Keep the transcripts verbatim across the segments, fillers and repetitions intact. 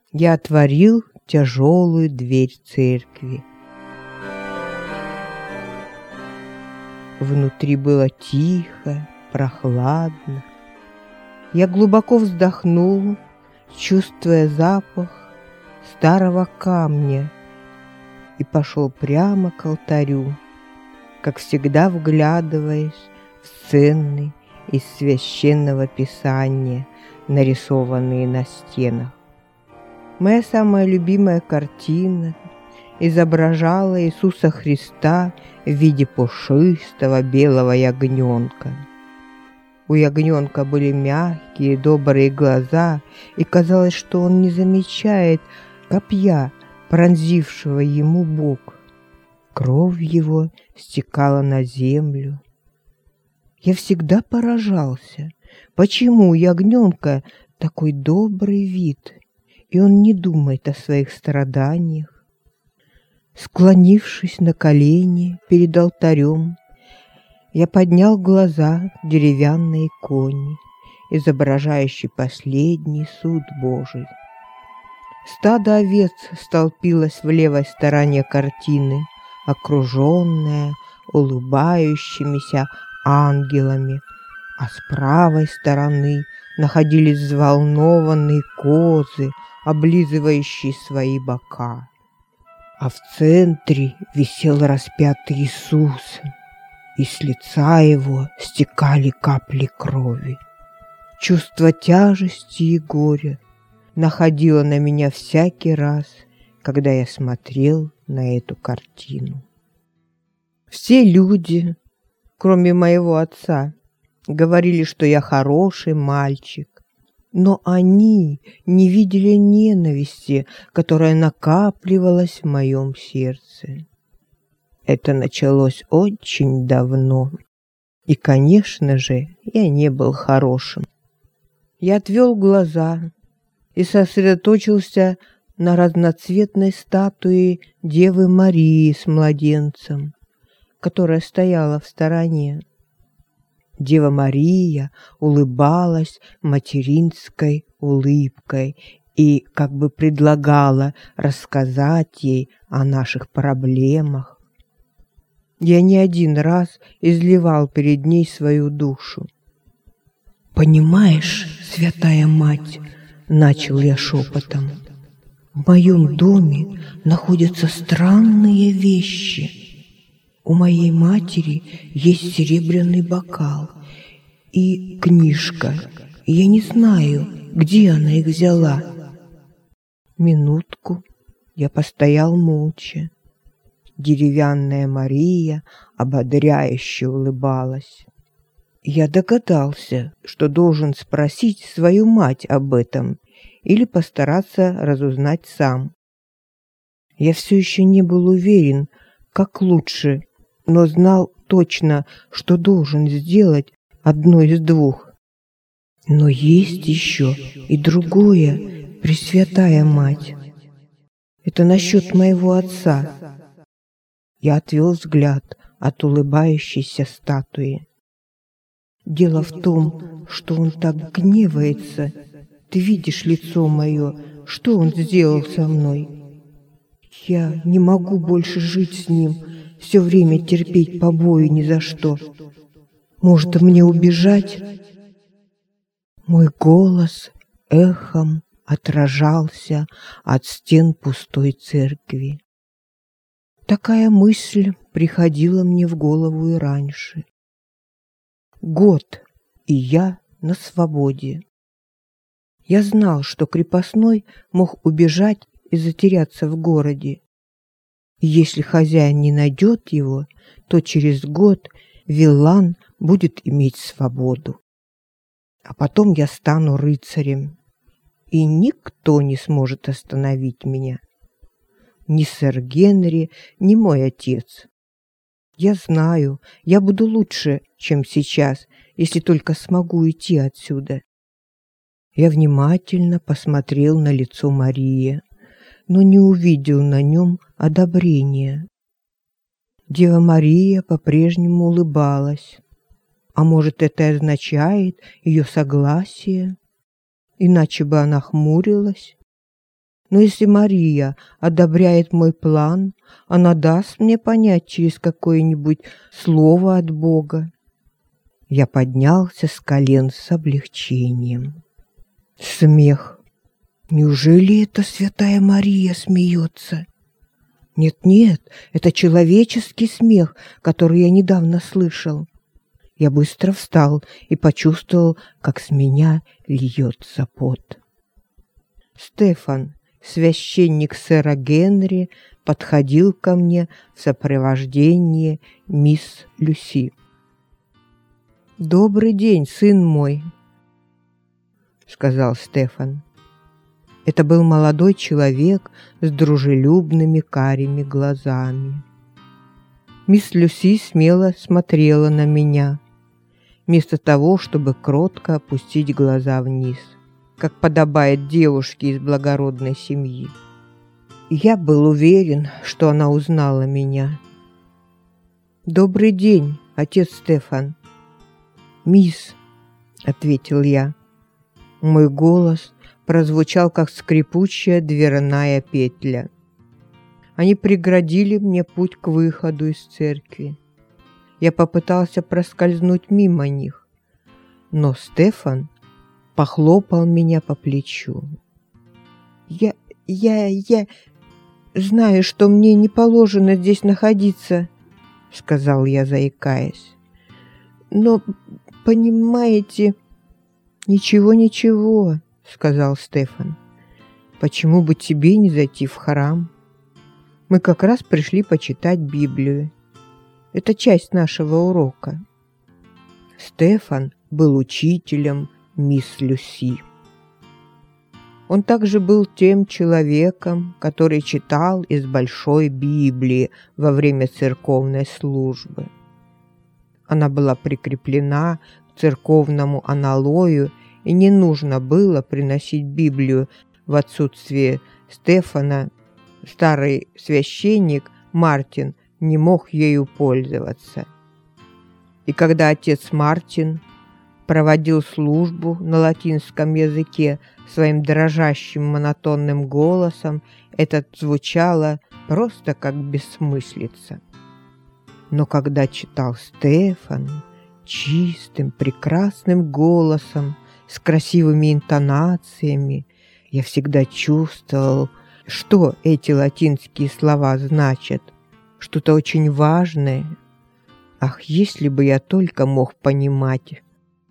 Я отворил тяжелую дверь церкви. Внутри было тихо, прохладно. Я глубоко вздохнул, чувствуя запах старого камня, и пошел прямо к алтарю, как всегда вглядываясь в сцены из священного писания, нарисованные на стенах. Моя самая любимая картина изображала Иисуса Христа в виде пушистого белого ягненка. У ягненка были мягкие, добрые глаза, и казалось, что он не замечает копья, пронзившего ему бок. Кровь его стекала на землю. Я всегда поражался, почему у ягненка такой добрый вид, и он не думает о своих страданиях. Склонившись на колени перед алтарем, я поднял глаза к деревянной иконе, изображающей последний суд Божий. Стадо овец столпилось в левой стороне картины, окруженное улыбающимися ангелами, а с правой стороны находились взволнованные козы, облизывающие свои бока. А в центре висел распятый Иисус, и с лица его стекали капли крови. Чувство тяжести и горя находило на меня всякий раз, когда я смотрел на эту картину. Все люди, кроме моего отца, говорили, что я хороший мальчик, но они не видели ненависти, которая накапливалась в моем сердце. Это началось очень давно, и, конечно же, я не был хорошим. Я отвел глаза и сосредоточился на разноцветной статуе Девы Марии с младенцем, которая стояла в стороне. Дева Мария улыбалась материнской улыбкой и как бы предлагала рассказать ей о наших проблемах. Я не один раз изливал перед ней свою душу. «Понимаешь, святая мать, — начал я шепотом, — в моем доме находятся странные вещи. У моей матери есть серебряный бокал и книжка. Я не знаю, где она их взяла». Минутку я постоял молча. Деревянная Мария ободряюще улыбалась. Я догадался, что должен спросить свою мать об этом или постараться разузнать сам. Я все еще не был уверен, как лучше, но знал точно, что должен сделать одно из двух. Но есть еще и другое, Пресвятая Мать. Это насчет моего отца. Я отвел взгляд от улыбающейся статуи. Дело в том, что он так гневается. Ты видишь лицо мое, что он сделал со мной? Я не могу больше жить с ним, все время терпеть побои ни за что. Может, мне убежать? Мой голос эхом отражался от стен пустой церкви. Такая мысль приходила мне в голову и раньше. Год, и я на свободе. Я знал, что крепостной мог убежать и затеряться в городе. И если хозяин не найдет его, то через год Виллан будет иметь свободу. А потом я стану рыцарем, и никто не сможет остановить меня. Ни сэр Генри, ни мой отец. Я знаю, я буду лучше, чем сейчас, если только смогу уйти отсюда. Я внимательно посмотрел на лицо Марии, но не увидел на нем одобрения. Дева Мария по-прежнему улыбалась. А может, это означает ее согласие? Иначе бы она хмурилась. Но если Мария одобряет мой план, она даст мне понять через какое-нибудь слово от Бога. Я поднялся с колен с облегчением. Смех. Неужели это святая Мария смеется? Нет-нет, это человеческий смех, который я недавно слышал. Я быстро встал и почувствовал, как с меня льется пот. Стефан, священник сэра Генри, подходил ко мне в сопровождении мисс Люси. «Добрый день, сын мой», — сказал Стефан. Это был молодой человек с дружелюбными карими глазами. Мисс Люси смело смотрела на меня, вместо того, чтобы кротко опустить глаза вниз, как подобает девушке из благородной семьи. Я был уверен, что она узнала меня. «Добрый день, отец Стефан». «Мисс», — ответил я. Мой голос прозвучал, как скрипучая дверная петля. Они преградили мне путь к выходу из церкви. Я попытался проскользнуть мимо них, но Стефан похлопал меня по плечу. «Я, я, я знаю, что мне не положено здесь находиться», — сказал я, заикаясь. «Но, понимаете...» «Ничего, ничего», — сказал Стефан. «Почему бы тебе не зайти в храм? Мы как раз пришли почитать Библию. Это часть нашего урока». Стефан был учителем мисс Люси. Он также был тем человеком, который читал из Большой Библии во время церковной службы. Она была прикреплена к церковному аналою, и не нужно было приносить Библию. В отсутствие Стефана старый священник Мартин не мог ею пользоваться. И когда отец Мартин проводил службу на латинском языке своим дрожащим монотонным голосом, это звучало просто как бессмыслица. Но когда читал Стефан чистым, прекрасным голосом, с красивыми интонациями, я всегда чувствовал, что эти латинские слова значат, что-то очень важное. Ах, если бы я только мог понимать!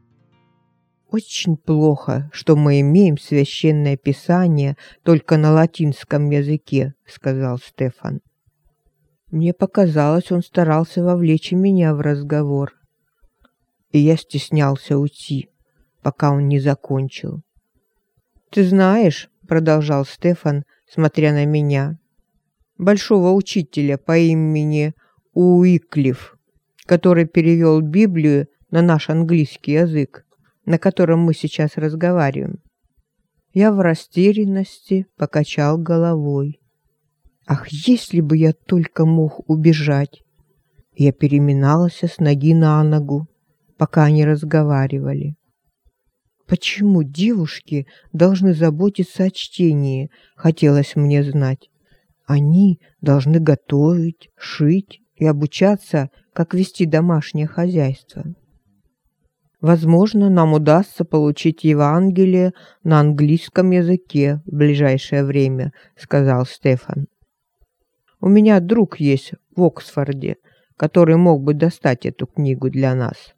Очень плохо, что мы имеем священное писание только на латинском языке, сказал Стефан. Мне показалось, он старался вовлечь меня в разговор, и я стеснялся уйти, пока он не закончил. «Ты знаешь, — продолжал Стефан, смотря на меня, — большого учителя по имени Уиклиф, который перевел Библию на наш английский язык, на котором мы сейчас разговариваем». Я в растерянности покачал головой. Ах, если бы я только мог убежать! Я переминался с ноги на ногу, пока они разговаривали. Почему девушки должны заботиться о чтении, хотелось мне знать. Они должны готовить, шить и обучаться, как вести домашнее хозяйство. Возможно, нам удастся получить Евангелие на английском языке в ближайшее время, сказал Стефан. У меня друг есть в Оксфорде, который мог бы достать эту книгу для нас.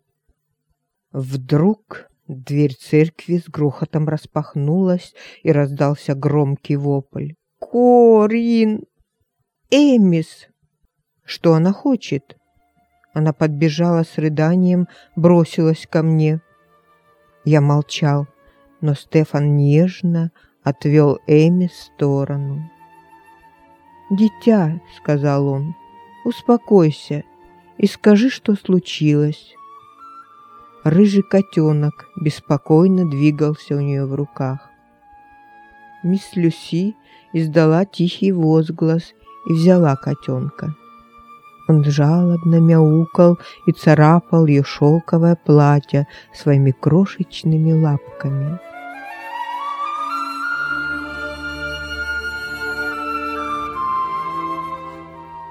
Вдруг дверь церкви с грохотом распахнулась, и раздался громкий вопль. «Корин! Эмис!» «Что она хочет?» Она подбежала с рыданием, бросилась ко мне. Я молчал, но Стефан нежно отвел Эми в сторону. «Дитя», — сказал он, — «успокойся и скажи, что случилось». Рыжий котенок беспокойно двигался у нее в руках. Мисс Люси издала тихий возглас и взяла котенка. Он жалобно мяукал и царапал ее шелковое платье своими крошечными лапками.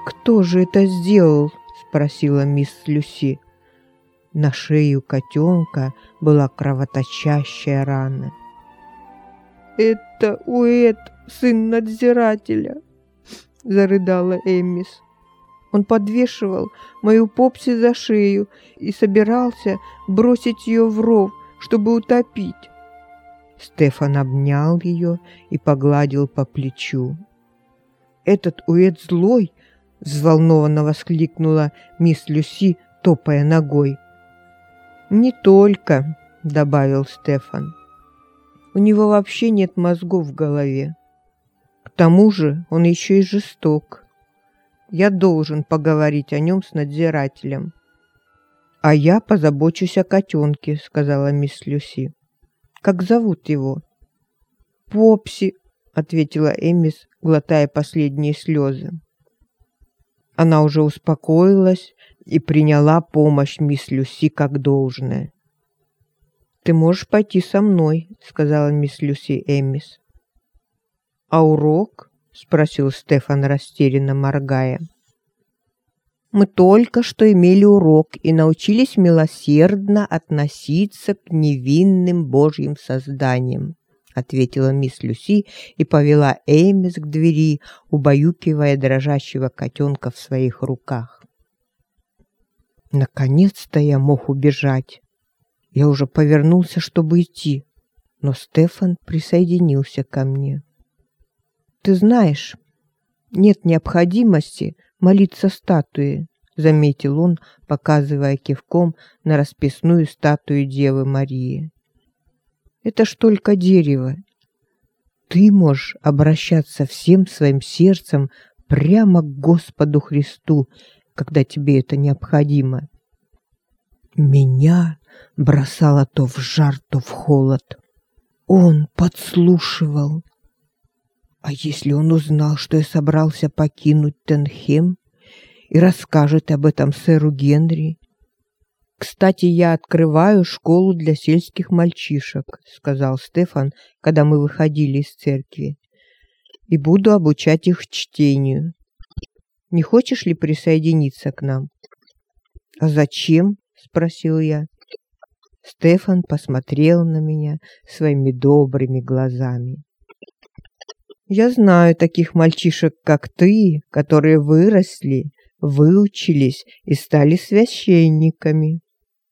«Кто же это сделал?» – спросила мисс Люси. На шее у котенка была кровоточащая рана. «Это Уэд, сын надзирателя», – зарыдала Эммис. «Он подвешивал мою Попси за шею и собирался бросить ее в ров, чтобы утопить». Стефан обнял ее и погладил по плечу. «Этот Уэд злой!» – взволнованно воскликнула мисс Люси, топая ногой. «Не только», – добавил Стефан. «У него вообще нет мозгов в голове. К тому же он еще и жесток. Я должен поговорить о нем с надзирателем». «А я позабочусь о котенке», – сказала мисс Люси. «Как зовут его?» «Попси», – ответила Эммис, глотая последние слезы. Она уже успокоилась и приняла помощь мисс Люси как должное. «Ты можешь пойти со мной», — сказала мисс Люси Эммис. «А урок?» — спросил Стефан, растерянно моргая. «Мы только что имели урок и научились милосердно относиться к невинным Божьим созданиям», — ответила мисс Люси и повела Эммис к двери, убаюкивая дрожащего котенка в своих руках. Наконец-то я мог убежать. Я уже повернулся, чтобы идти, но Стефан присоединился ко мне. «Ты знаешь, нет необходимости молиться статуе», — заметил он, показывая кивком на расписную статую Девы Марии. «Это ж только дерево. Ты можешь обращаться всем своим сердцем прямо к Господу Христу, когда тебе это необходимо». Меня бросало то в жар, то в холод. Он подслушивал. А если он узнал, что я собрался покинуть Тенхем, и расскажет об этом сэру Генри? «Кстати, я открываю школу для сельских мальчишек», — сказал Стефан, когда мы выходили из церкви, «и буду обучать их чтению. Не хочешь ли присоединиться к нам?» «А зачем?» — спросил я. Стефан посмотрел на меня своими добрыми глазами. «Я знаю таких мальчишек, как ты, которые выросли, выучились и стали священниками».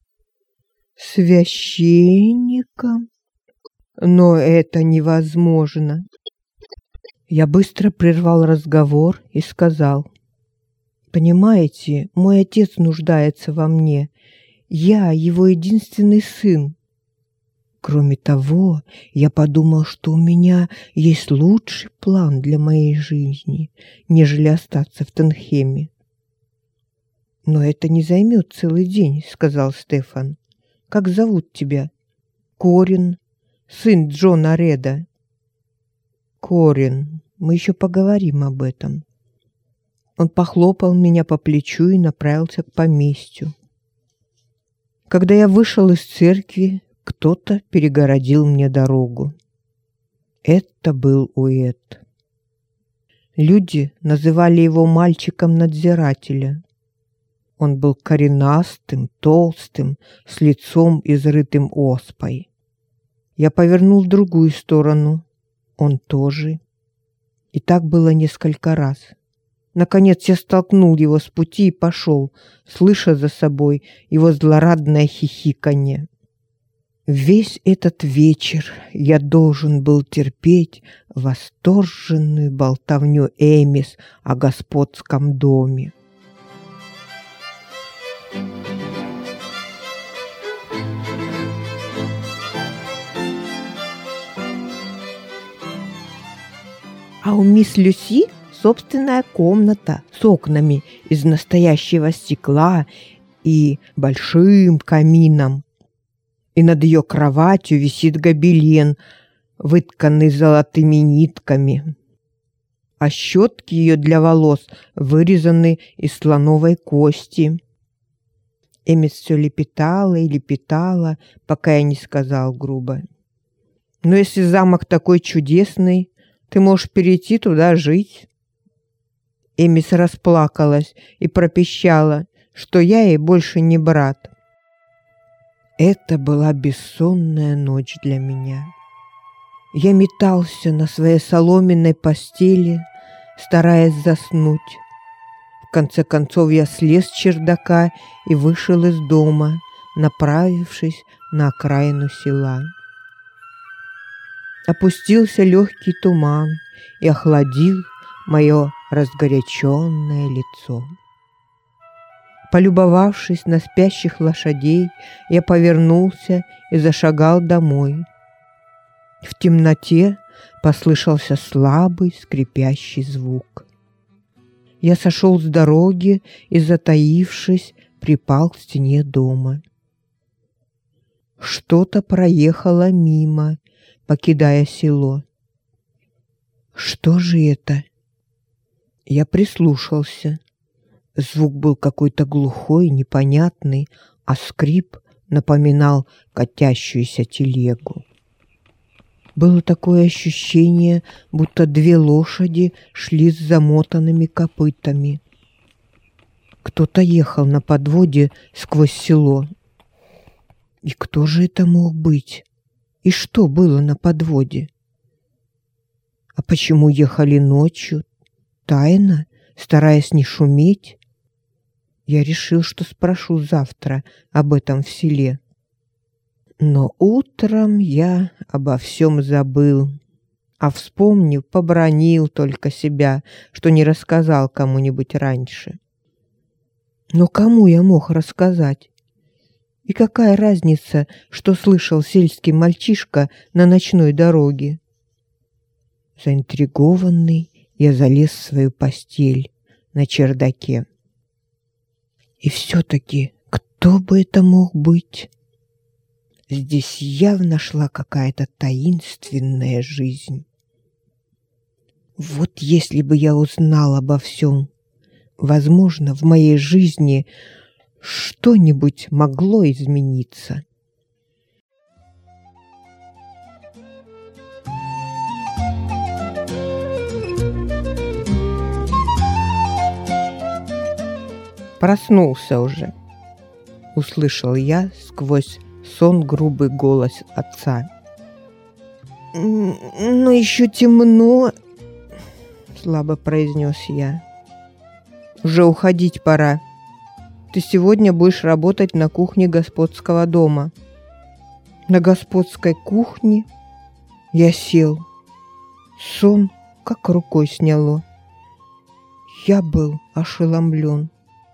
«Священником? Но это невозможно». Я быстро прервал разговор и сказал: «Понимаете, мой отец нуждается во мне. Я его единственный сын. Кроме того, я подумал, что у меня есть лучший план для моей жизни, нежели остаться в Тенхеме». «Но это не займет целый день», — сказал Стефан. «Как зовут тебя?» «Корин, сын Джона Реда». «Корин, мы еще поговорим об этом». Он похлопал меня по плечу и направился к поместью. Когда я вышел из церкви, кто-то перегородил мне дорогу. Это был Уэд. Люди называли его мальчиком надзирателя. Он был коренастым, толстым, с лицом, изрытым оспой. Я повернул в другую сторону. Он тоже. И так было несколько раз. Наконец я столкнул его с пути и пошел, слыша за собой его злорадное хихиканье. Весь этот вечер я должен был терпеть восторженную болтовню Эммис о господском доме. А у мисс Люси собственная комната с окнами из настоящего стекла и большим камином. И над ее кроватью висит гобелен, вытканный золотыми нитками. А щетки ее для волос вырезаны из слоновой кости. Эммис все лепетала и лепетала, пока я не сказал грубо: «Но если замок такой чудесный, ты можешь перейти туда жить». Эмис расплакалась и пропищала, что я ей больше не брат. Это была бессонная ночь для меня. Я метался на своей соломенной постели, стараясь заснуть. В конце концов я слез с чердака и вышел из дома, направившись на окраину села. Опустился легкий туман и охладил мое разгоряченное лицо. Полюбовавшись на спящих лошадей, я повернулся и зашагал домой. В темноте послышался слабый скрипящий звук. Я сошел с дороги и, затаившись, припал к стене дома. Что-то проехало мимо, покидая село. Что же это? Я прислушался. Звук был какой-то глухой, непонятный, а скрип напоминал катящуюся телегу. Было такое ощущение, будто две лошади шли с замотанными копытами. Кто-то ехал на подводе сквозь село. И кто же это мог быть? И что было на подводе? А почему ехали ночью, тайно, стараясь не шуметь? Я решил, что спрошу завтра об этом в селе. Но утром я обо всем забыл, а вспомнив, побранил только себя, что не рассказал кому-нибудь раньше. Но кому я мог рассказать? И какая разница, что слышал сельский мальчишка на ночной дороге? Заинтригованный, я залез в свою постель на чердаке. И все-таки, кто бы это мог быть? Здесь явно шла какая-то таинственная жизнь. Вот если бы я узнал обо всем, возможно, в моей жизни что-нибудь могло измениться. Проснулся уже, услышал я сквозь сон грубый голос отца. «Но еще темно», — слабо произнес я. «Уже уходить пора. Ты сегодня будешь работать на кухне господского дома». На господской кухне я сел. Сон как рукой сняло. Я был ошеломлен.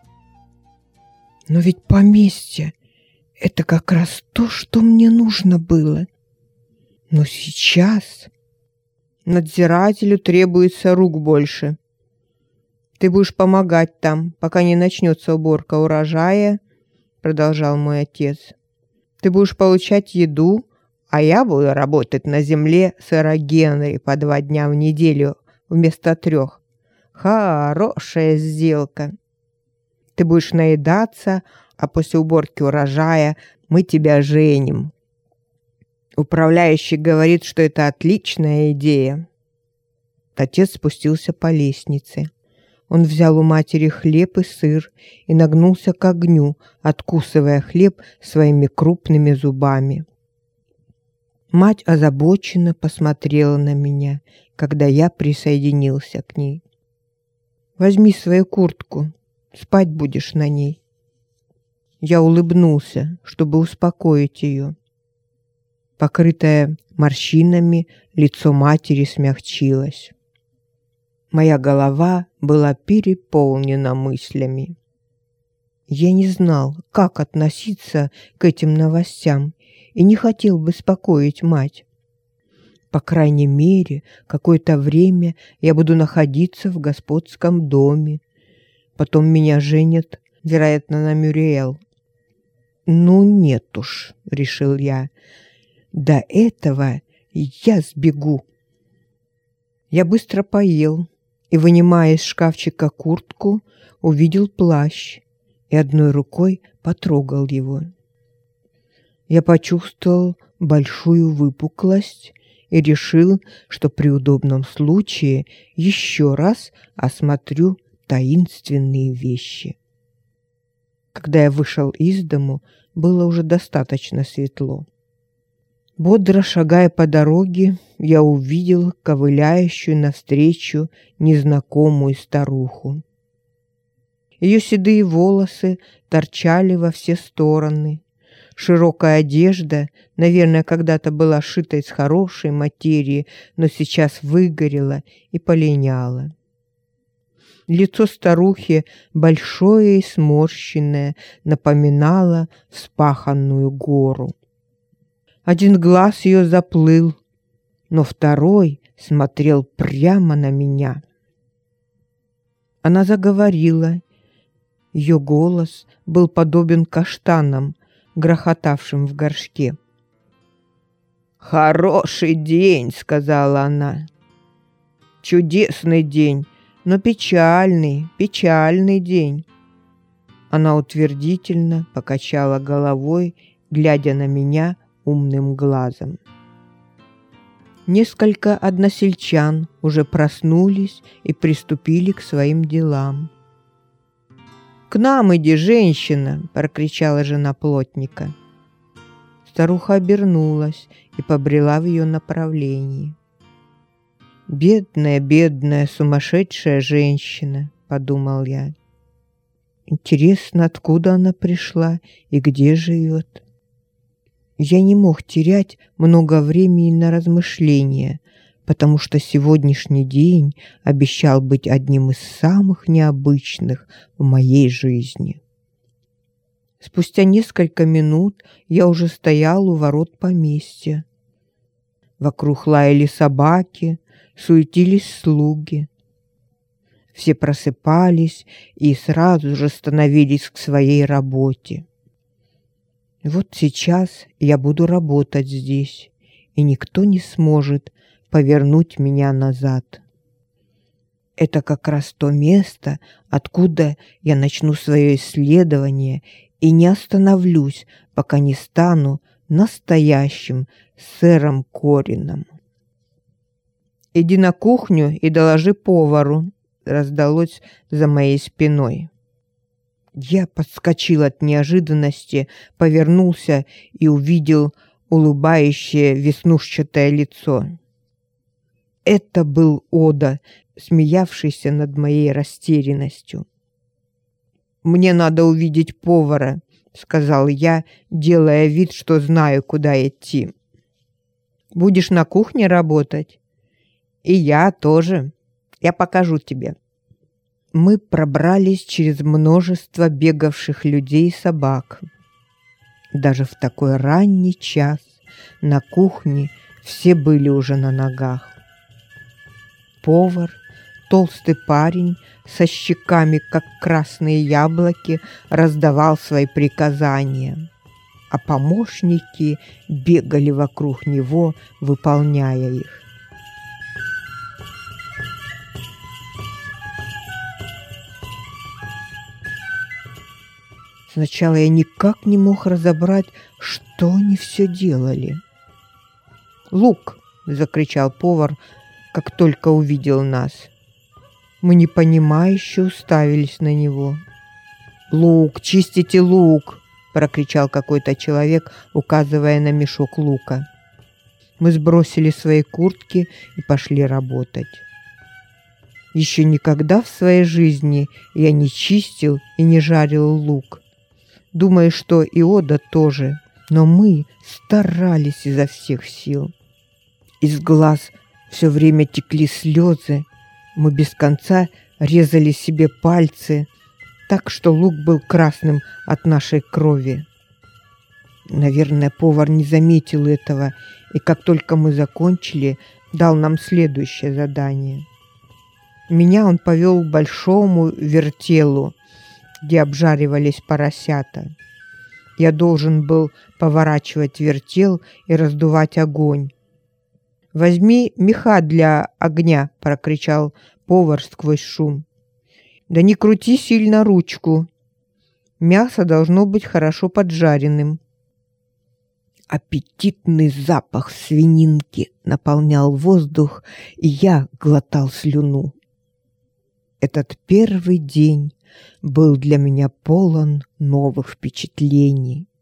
Но ведь поместье — это как раз то, что мне нужно было. Но сейчас надзирателю требуется рук больше. Ты будешь помогать там, пока не начнется уборка урожая, продолжал мой отец. Ты будешь получать еду, а я буду работать на земле сэра Генри по два дня в неделю вместо трех. Хорошая сделка. Ты будешь наедаться, а после уборки урожая мы тебя женим. Управляющий говорит, что это отличная идея. Отец спустился по лестнице. Он взял у матери хлеб и сыр и нагнулся к огню, откусывая хлеб своими крупными зубами. Мать озабоченно посмотрела на меня, когда я присоединился к ней. «Возьми свою куртку. Спать будешь на ней». Я улыбнулся, чтобы успокоить ее. Покрытое морщинами, лицо матери смягчилось. Моя голова была переполнена мыслями. Я не знал, как относиться к этим новостям, и не хотел беспокоить мать. По крайней мере, какое-то время я буду находиться в господском доме. Потом меня женят, вероятно, на Мюриэл. Ну нет уж, решил я. До этого я сбегу. Я быстро поел и, вынимая из шкафчика куртку, увидел плащ и одной рукой потрогал его. Я почувствовал большую выпуклость и решил, что при удобном случае еще раз осмотрю таинственные вещи. Когда я вышел из дому, было уже достаточно светло. Бодро шагая по дороге, я увидел ковыляющую навстречу незнакомую старуху. Ее седые волосы торчали во все стороны. Широкая одежда, наверное, когда-то была шита из хорошей материи, но сейчас выгорела и полиняла. Лицо старухи, большое и сморщенное, напоминало вспаханную гору. Один глаз ее заплыл, но второй смотрел прямо на меня. Она заговорила. Ее голос был подобен каштанам, грохотавшим в горшке. «Хороший день», — сказала она. «Чудесный день, но печальный, печальный день». Она утвердительно покачала головой, глядя на меня умным глазом. Несколько односельчан уже проснулись и приступили к своим делам. «К нам иди, женщина!» — прокричала жена плотника. Старуха обернулась и побрела в ее направлении. «Бедная, бедная, сумасшедшая женщина!» — подумал я. «Интересно, откуда она пришла и где живет?» Я не мог терять много времени на размышления, потому что сегодняшний день обещал быть одним из самых необычных в моей жизни. Спустя несколько минут я уже стоял у ворот поместья. Вокруг лаяли собаки, суетились слуги. Все просыпались и сразу же становились к своей работе. Вот сейчас я буду работать здесь, и никто не сможет повернуть меня назад. Это как раз то место, откуда я начну свое исследование и не остановлюсь, пока не стану настоящим сэром Корином. «Иди на кухню и доложи повару», — раздалось за моей спиной. Я подскочил от неожиданности, повернулся и увидел улыбающее веснушчатое лицо. Это был Ода, смеявшийся над моей растерянностью. «Мне надо увидеть повара», — сказал я, делая вид, что знаю, куда идти. «Будешь на кухне работать?» «И я тоже. Я покажу тебе». Мы пробрались через множество бегавших людей и собак. Даже в такой ранний час на кухне все были уже на ногах. Повар, толстый парень со щеками, как красные яблоки, раздавал свои приказания, а помощники бегали вокруг него, выполняя их. Сначала я никак не мог разобрать, что они все делали. «Лук!» — закричал повар, как только увидел нас. Мы непонимающе уставились на него. «Лук! Чистите лук!» — прокричал какой-то человек, указывая на мешок лука. Мы сбросили свои куртки и пошли работать. Еще никогда в своей жизни я не чистил и не жарил лук. Думаю, что и Ода тоже, но мы старались изо всех сил. Из глаз все время текли слезы, мы без конца резали себе пальцы, так что лук был красным от нашей крови. Наверное, повар не заметил этого, и как только мы закончили, дал нам следующее задание. Меня он повел к большому вертелу, где обжаривались поросята. Я должен был поворачивать вертел и раздувать огонь. «Возьми меха для огня!» — прокричал повар сквозь шум. «Да не крути сильно ручку. Мясо должно быть хорошо поджаренным». Аппетитный запах свининки наполнял воздух, и я глотал слюну. Этот первый день был для меня полон новых впечатлений.